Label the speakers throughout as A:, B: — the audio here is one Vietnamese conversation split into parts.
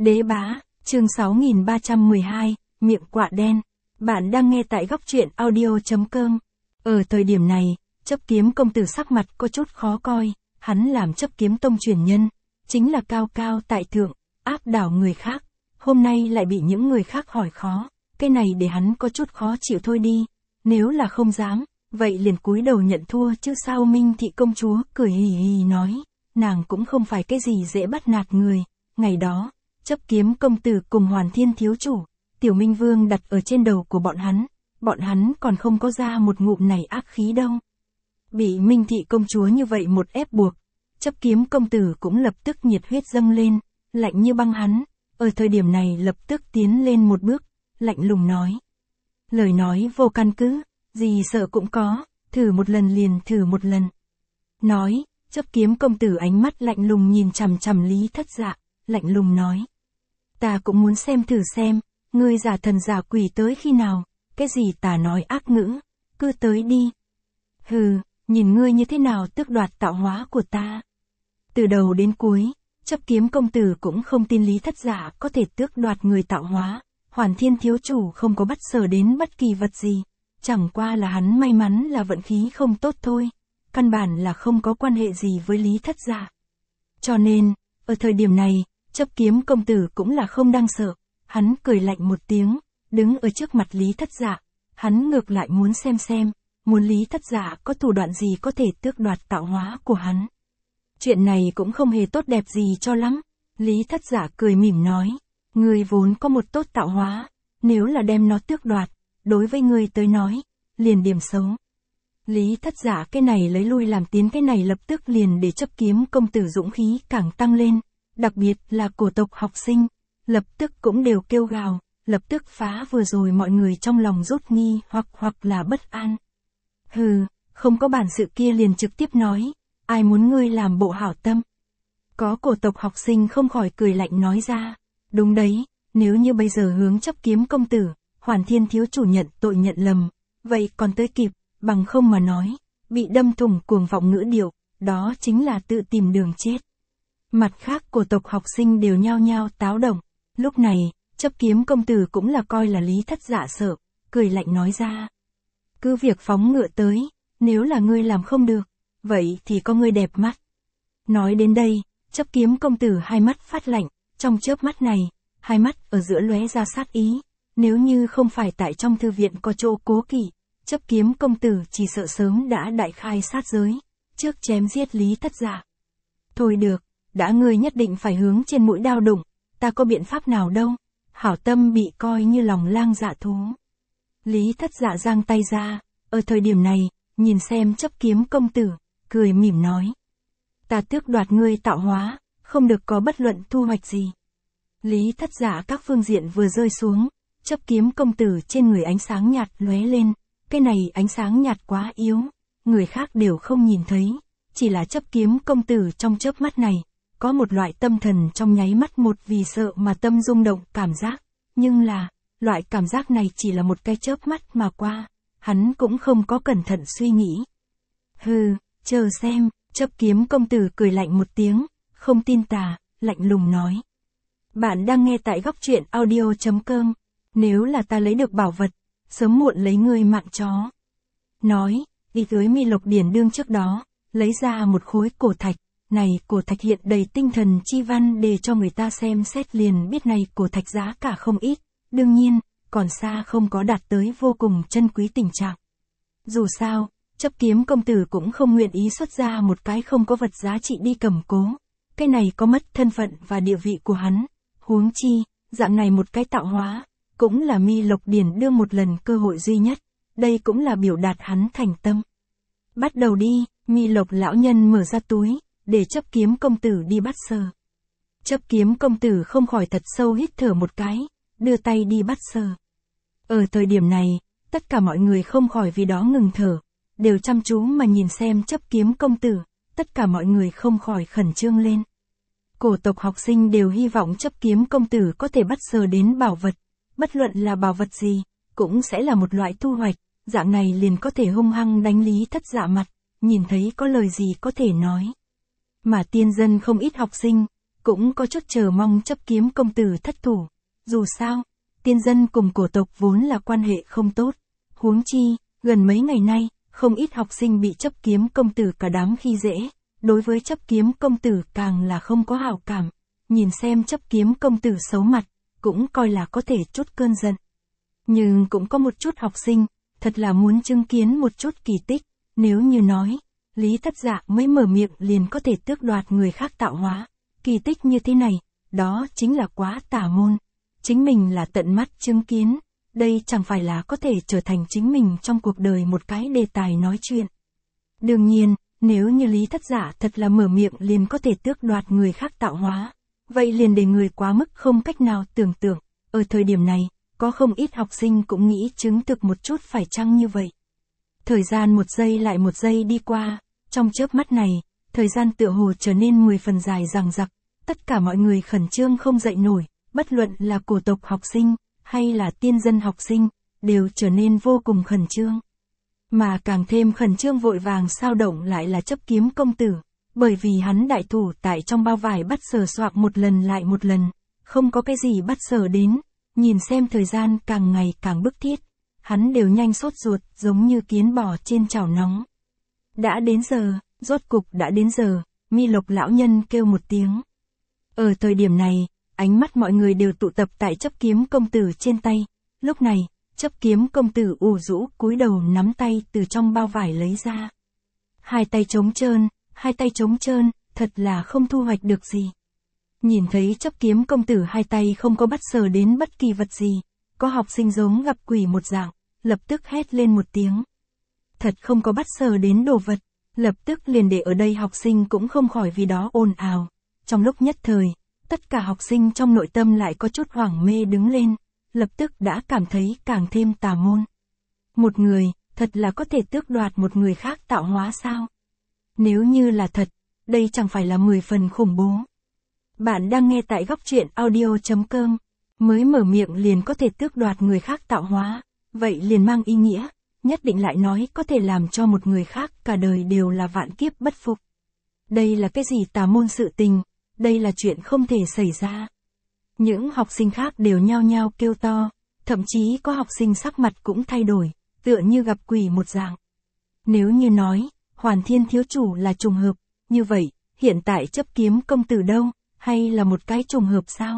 A: Đế bá, chương 6312, miệng quạ đen. Bạn đang nghe tại góc truyện audio.com. Ở thời điểm này, Chấp Kiếm công tử sắc mặt có chút khó coi, hắn làm Chấp Kiếm tông truyền nhân, chính là cao cao tại thượng, áp đảo người khác, hôm nay lại bị những người khác hỏi khó, cái này để hắn có chút khó chịu thôi đi, nếu là không dám, vậy liền cúi đầu nhận thua chứ sao. Minh thị công chúa cười hì hì nói, nàng cũng không phải cái gì dễ bắt nạt người, ngày đó, Chấp Kiếm công tử cùng Hoàn Thiên thiếu chủ, Tiểu Minh Vương đặt ở trên đầu của bọn hắn còn không có ra một ngụm này ác khí đâu. Bị Minh thị công chúa như vậy một ép buộc, Chấp Kiếm công tử cũng lập tức nhiệt huyết dâng lên, lạnh như băng hắn, ở thời điểm này lập tức tiến lên một bước, lạnh lùng nói. Lời nói vô căn cứ, gì sợ cũng có, thử một lần liền thử một lần. Nói, Chấp Kiếm công tử ánh mắt lạnh lùng nhìn chằm chằm Lý Thất Dạ, lạnh lùng nói. Ta cũng muốn xem thử xem, ngươi giả thần giả quỷ tới khi nào, cái gì ta nói ác ngữ, cứ tới đi. Hừ, nhìn ngươi như thế nào tước đoạt tạo hóa của ta. Từ đầu đến cuối, Chấp Kiếm công tử cũng không tin Lý Thất Dạ có thể tước đoạt người tạo hóa, Hoàn Thiên thiếu chủ không có bắt sờ đến bất kỳ vật gì, chẳng qua là hắn may mắn là vận khí không tốt thôi, căn bản là không có quan hệ gì với Lý Thất Dạ. Cho nên, ở thời điểm này, Chấp Kiếm công tử cũng là không đang sợ, hắn cười lạnh một tiếng, đứng ở trước mặt Lý Thất Dạ, hắn ngược lại muốn xem, muốn Lý Thất Dạ có thủ đoạn gì có thể tước đoạt tạo hóa của hắn. Chuyện này cũng không hề tốt đẹp gì cho lắm, Lý Thất Dạ cười mỉm nói, ngươi vốn có một tốt tạo hóa, nếu là đem nó tước đoạt, đối với ngươi tới nói, liền điểm xấu. Lý Thất Dạ cái này lấy lui làm tiến, cái này lập tức liền để Chấp Kiếm công tử dũng khí càng tăng lên, đặc biệt là cổ tộc học sinh, lập tức cũng đều kêu gào, lập tức phá vừa rồi mọi người trong lòng rốt nghi hoặc là bất an. Hừ, không có bản sự kia liền trực tiếp nói, ai muốn ngươi làm bộ hảo tâm. Có cổ tộc học sinh không khỏi cười lạnh nói ra, đúng đấy, nếu như bây giờ hướng Chấp Kiếm công tử, Hoàn Thiên thiếu chủ nhận tội nhận lầm, vậy còn tới kịp, bằng không mà nói, bị đâm thủng cuồng vọng ngữ điệu, đó chính là tự tìm đường chết. Mặt khác cổ tộc học sinh đều nhao nhao táo động, lúc này, Chấp Kiếm công tử cũng là coi là Lý Thất Dạ sợ, cười lạnh nói ra. Cứ việc phóng ngựa tới, nếu là ngươi làm không được, vậy thì có ngươi đẹp mắt. Nói đến đây, Chấp Kiếm công tử hai mắt phát lạnh, trong chớp mắt này, hai mắt ở giữa lóe ra sát ý, nếu như không phải tại trong thư viện có chỗ cố kỵ, Chấp Kiếm công tử chỉ sợ sớm đã đại khai sát giới, trước chém giết Lý Thất Dạ. Thôi được, đã ngươi nhất định phải hướng trên mũi đao đụng, ta có biện pháp nào đâu, hảo tâm bị coi như lòng lang dạ thú. Lý Thất Dạ giang tay ra, ở thời điểm này, nhìn xem Chấp Kiếm công tử, cười mỉm nói. Ta tước đoạt ngươi tạo hóa, không được có bất luận thu hoạch gì. Lý Thất Dạ các phương diện vừa rơi xuống, Chấp Kiếm công tử trên người ánh sáng nhạt lóe lên, cái này ánh sáng nhạt quá yếu, người khác đều không nhìn thấy, chỉ là Chấp Kiếm công tử trong chớp mắt này, có một loại tâm thần trong nháy mắt một vì sợ mà tâm rung động cảm giác, nhưng là, loại cảm giác này chỉ là một cái chớp mắt mà qua, hắn cũng không có cẩn thận suy nghĩ. Hừ, chờ xem, Chấp Kiếm công tử cười lạnh một tiếng, không tin tà, lạnh lùng nói. Bạn đang nghe tại góc truyện audio.com, nếu là ta lấy được bảo vật, sớm muộn lấy ngươi mạng chó. Nói, đi tới Mi Lộc Điển đương trước đó, lấy ra một khối cổ thạch, này cổ thạch hiện đầy tinh thần chi văn để cho người ta xem xét liền biết này cổ thạch giá cả không ít, đương nhiên, còn xa không có đạt tới vô cùng chân quý tình trạng. Dù sao, Chấp Kiếm công tử cũng không nguyện ý xuất ra một cái không có vật giá trị đi cầm cố, cái này có mất thân phận và địa vị của hắn, huống chi, dạng này một cái tạo hóa, cũng là Mi Lộc Điển đưa một lần cơ hội duy nhất, đây cũng là biểu đạt hắn thành tâm. Bắt đầu đi, Mi Lộc lão nhân mở ra túi, để Chấp Kiếm công tử đi bắt sờ. Chấp Kiếm công tử không khỏi thật sâu hít thở một cái, đưa tay đi bắt sờ. Ở thời điểm này, tất cả mọi người không khỏi vì đó ngừng thở, đều chăm chú mà nhìn xem Chấp Kiếm công tử, tất cả mọi người không khỏi khẩn trương lên. Cổ tộc học sinh đều hy vọng Chấp Kiếm công tử có thể bắt sờ đến bảo vật, bất luận là bảo vật gì, cũng sẽ là một loại thu hoạch, dạng này liền có thể hung hăng đánh Lý Thất Dạ mặt, nhìn thấy có lời gì có thể nói. Mà tiên dân không ít học sinh, cũng có chút chờ mong chấp kiếm công tử thất thủ. Dù sao, tiên dân cùng cổ tộc vốn là quan hệ không tốt. Huống chi, gần mấy ngày nay, không ít học sinh bị chấp kiếm công tử cả đám khi dễ. Đối với chấp kiếm công tử càng là không có hảo cảm. Nhìn xem chấp kiếm công tử xấu mặt, cũng coi là có thể chút cơn giận. Nhưng cũng có một chút học sinh, thật là muốn chứng kiến một chút kỳ tích. Nếu như nói, Lý Thất Dạ mới mở miệng liền có thể tước đoạt người khác tạo hóa. Kỳ tích như thế này, đó chính là quá tà môn. Chính mình là tận mắt chứng kiến, đây chẳng phải là có thể trở thành chính mình trong cuộc đời một cái đề tài nói chuyện. Đương nhiên, nếu như Lý Thất Dạ thật là mở miệng liền có thể tước đoạt người khác tạo hóa, vậy liền để người quá mức không cách nào tưởng tượng. Ở thời điểm này, có không ít học sinh cũng nghĩ chứng thực một chút phải chăng như vậy. Thời gian một giây lại một giây đi qua, trong chớp mắt này, thời gian tựa hồ trở nên 10 phần dài dằng dặc, tất cả mọi người khẩn trương không dậy nổi, bất luận là cổ tộc học sinh, hay là tiên dân học sinh, đều trở nên vô cùng khẩn trương. Mà càng thêm khẩn trương vội vàng sao động lại là chấp kiếm công tử, bởi vì hắn đại thủ tại trong bao vải bắt sờ soạc một lần lại một lần, không có cái gì bắt sờ đến, nhìn xem thời gian càng ngày càng bức thiết, hắn đều nhanh sốt ruột giống như kiến bò trên chảo nóng. Đã đến giờ, rốt cục đã đến giờ, Mi Lộc lão nhân kêu một tiếng. Ở thời điểm này, ánh mắt mọi người đều tụ tập tại chấp kiếm công tử trên tay, lúc này, chấp kiếm công tử ủ rũ cúi đầu nắm tay từ trong bao vải lấy ra. Hai tay trống trơn, thật là không thu hoạch được gì. Nhìn thấy chấp kiếm công tử hai tay không có bắt sờ đến bất kỳ vật gì, có học sinh giống gặp quỷ một dạng, lập tức hét lên một tiếng. Thật không có bắt sờ đến đồ vật, lập tức liền để ở đây học sinh cũng không khỏi vì đó ồn ào. Trong lúc nhất thời, tất cả học sinh trong nội tâm lại có chút hoảng mê đứng lên, lập tức đã cảm thấy càng thêm tà môn. Một người, thật là có thể tước đoạt một người khác tạo hóa sao? Nếu như là thật, đây chẳng phải là 10 phần khủng bố. Bạn đang nghe tại góc truyện audio.com, mới mở miệng liền có thể tước đoạt người khác tạo hóa, vậy liền mang ý nghĩa, nhất định lại nói có thể làm cho một người khác cả đời đều là vạn kiếp bất phục. Đây là cái gì tà môn sự tình, đây là chuyện không thể xảy ra. Những học sinh khác đều nhao nhao kêu to, thậm chí có học sinh sắc mặt cũng thay đổi, tựa như gặp quỷ một dạng. Nếu như nói, Hoàn Thiên thiếu chủ là trùng hợp, như vậy, hiện tại chấp kiếm công tử đâu, hay là một cái trùng hợp sao?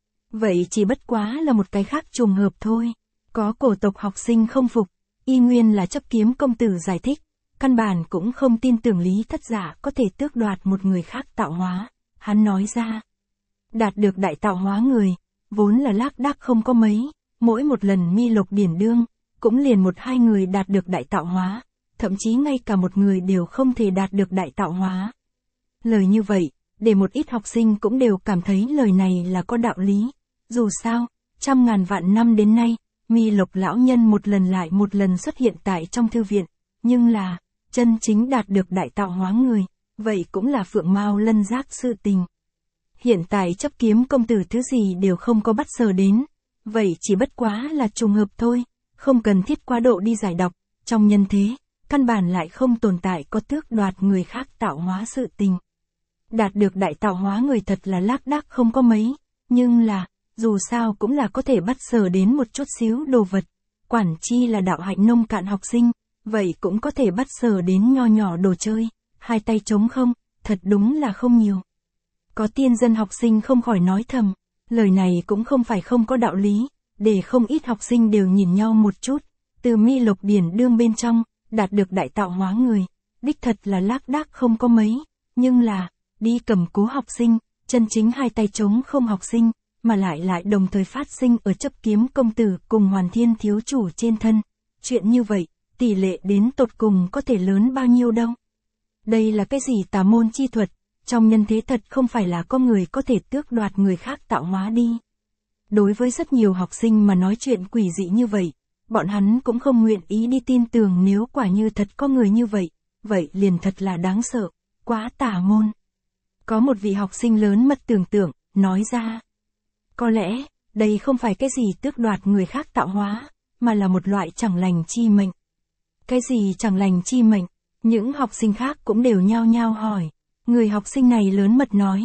A: Vậy chỉ bất quá là một cái khác trùng hợp thôi. Có cổ tộc học sinh không phục, y nguyên là chấp kiếm công tử giải thích, căn bản cũng không tin tưởng Lý Thất Dạ có thể tước đoạt một người khác tạo hóa. Hắn nói ra, đạt được đại tạo hóa người, vốn là lác đác không có mấy, mỗi một lần Mi Lộc điển đương, cũng liền 1-2 người đạt được đại tạo hóa, thậm chí ngay cả một người đều không thể đạt được đại tạo hóa. Lời như vậy, để một ít học sinh cũng đều cảm thấy lời này là có đạo lý. Dù sao, trăm ngàn vạn năm đến nay, Mi Lộc lão nhân một lần lại một lần xuất hiện tại trong thư viện, nhưng là, chân chính đạt được đại tạo hóa người, vậy cũng là Phượng Mao Lân Giác sự tình. Hiện tại chấp kiếm công tử thứ gì đều không có bắt sờ đến, vậy chỉ bất quá là trùng hợp thôi, không cần thiết quá độ đi giải đọc, trong nhân thế, căn bản lại không tồn tại có tước đoạt người khác tạo hóa sự tình. Đạt được đại tạo hóa người thật là lác đác không có mấy, nhưng là, dù sao cũng là có thể bắt sờ đến một chút xíu đồ vật, quản chi là đạo hạnh nông cạn học sinh, vậy cũng có thể bắt sờ đến nho nhỏ đồ chơi, hai tay trống không, thật đúng là không nhiều. Có tiên dân học sinh không khỏi nói thầm, lời này cũng không phải không có đạo lý, để không ít học sinh đều nhìn nhau một chút, từ Mi Lộc điển đương bên trong, đạt được đại tạo hóa người, đích thật là lác đác không có mấy, nhưng là, đi cầm cố học sinh, chân chính hai tay trống không học sinh, mà lại đồng thời phát sinh ở chấp kiếm công tử cùng Hoàn Thiên thiếu chủ trên thân. Chuyện như vậy, tỷ lệ đến tột cùng có thể lớn bao nhiêu đâu. Đây là cái gì tà môn chi thuật, trong nhân thế thật không phải là có người có thể tước đoạt người khác tạo hóa đi. Đối với rất nhiều học sinh mà nói chuyện quỷ dị như vậy, bọn hắn cũng không nguyện ý đi tin tưởng nếu quả như thật có người như vậy, vậy liền thật là đáng sợ, quá tà môn. Có một vị học sinh lớn mật tưởng tượng, nói ra. Có lẽ, đây không phải cái gì tước đoạt người khác tạo hóa, mà là một loại chẳng lành chi mệnh. Cái gì chẳng lành chi mệnh? Những học sinh khác cũng đều nhao nhao hỏi. Người học sinh này lớn mật nói.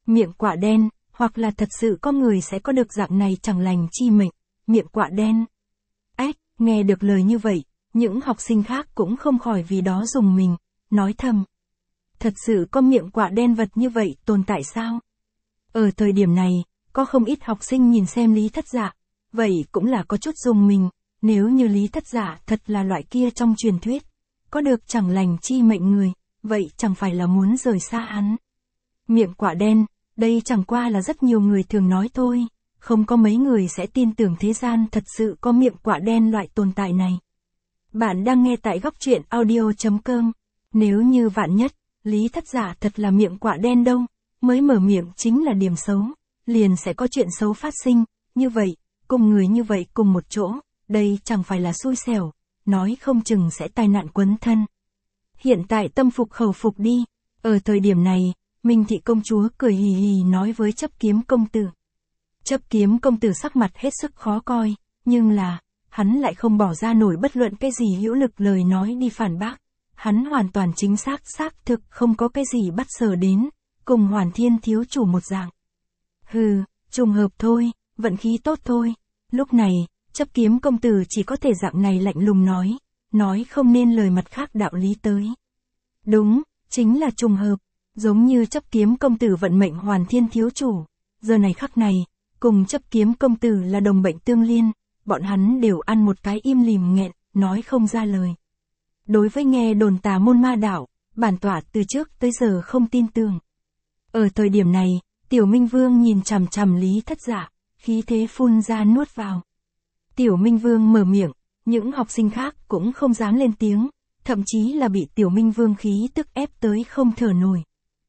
A: Miệng quạ đen, hoặc là thật sự có người sẽ có được dạng này chẳng lành chi mệnh, miệng quạ đen. Ách, nghe được lời như vậy, những học sinh khác cũng không khỏi vì đó rùng mình, nói thầm. Thật sự có miệng quạ đen vật như vậy tồn tại sao? Ở thời điểm này, có không ít học sinh nhìn xem Lý Thất Dạ, vậy cũng là có chút rùng mình, nếu như Lý Thất Dạ thật là loại kia trong truyền thuyết, có được chẳng lành chi mệnh người, vậy chẳng phải là muốn rời xa hắn. Miệng quạ đen, đây chẳng qua là rất nhiều người thường nói thôi, không có mấy người sẽ tin tưởng thế gian thật sự có miệng quạ đen loại tồn tại này. Bạn đang nghe tại góc truyện audio.com. Nếu như vạn nhất, Lý Thất Dạ thật là miệng quạ đen đâu, mới mở miệng chính là điểm xấu, liền sẽ có chuyện xấu phát sinh, như vậy, cùng người như vậy cùng một chỗ, đây chẳng phải là xui xẻo, nói không chừng sẽ tai nạn quấn thân. Hiện tại tâm phục khẩu phục đi, ở thời điểm này, Minh Thị công chúa cười hì hì nói với Chấp Kiếm công tử. Chấp Kiếm công tử sắc mặt hết sức khó coi, nhưng là, hắn lại không bỏ ra nổi bất luận cái gì hữu lực lời nói đi phản bác. Hắn hoàn toàn chính xác xác thực không có cái gì bắt sờ đến, cùng Hoàn Thiên thiếu chủ một dạng. Hừ, trùng hợp thôi, vận khí tốt thôi. Lúc này, Chấp Kiếm công tử chỉ có thể dạng này lạnh lùng nói không nên lời mặt khác đạo lý tới. Đúng, chính là trùng hợp, giống như Chấp Kiếm công tử vận mệnh Hoàn Thiên thiếu chủ, giờ này khắc này, cùng Chấp Kiếm công tử là đồng bệnh tương liên, bọn hắn đều ăn một cái im lìm nghẹn, nói không ra lời. Đối với nghe đồn tà môn ma đạo, bản tọa từ trước tới giờ không tin tưởng. Ở thời điểm này, Tiểu Minh Vương nhìn chằm chằm Lý Thất Dạ, khí thế phun ra nuốt vào. Tiểu Minh Vương mở miệng, những học sinh khác cũng không dám lên tiếng, thậm chí là bị Tiểu Minh Vương khí tức ép tới không thở nổi.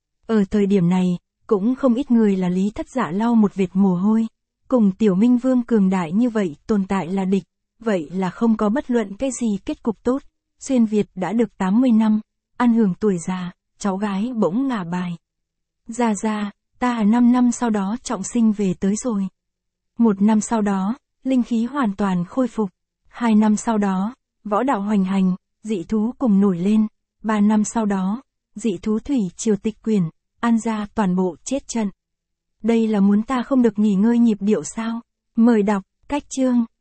A: Ở thời điểm này, cũng không ít người là Lý Thất Dạ lau một vệt mồ hôi, cùng Tiểu Minh Vương cường đại như vậy tồn tại là địch, vậy là không có bất luận cái gì kết cục tốt. Xuyên Việt đã được 80 năm, ăn hưởng tuổi già, cháu gái bỗng ngả bài. Ra, ta 5 năm sau đó trọng sinh về tới rồi. 1 năm sau đó, linh khí hoàn toàn khôi phục. 2 năm sau đó, võ đạo hoành hành, dị thú cùng nổi lên. 3 năm sau đó, dị thú thủy triều tịch quyền, An gia toàn bộ chết trận. Đây là muốn ta không được nghỉ ngơi nhịp điệu sao? Mời đọc, cách chương.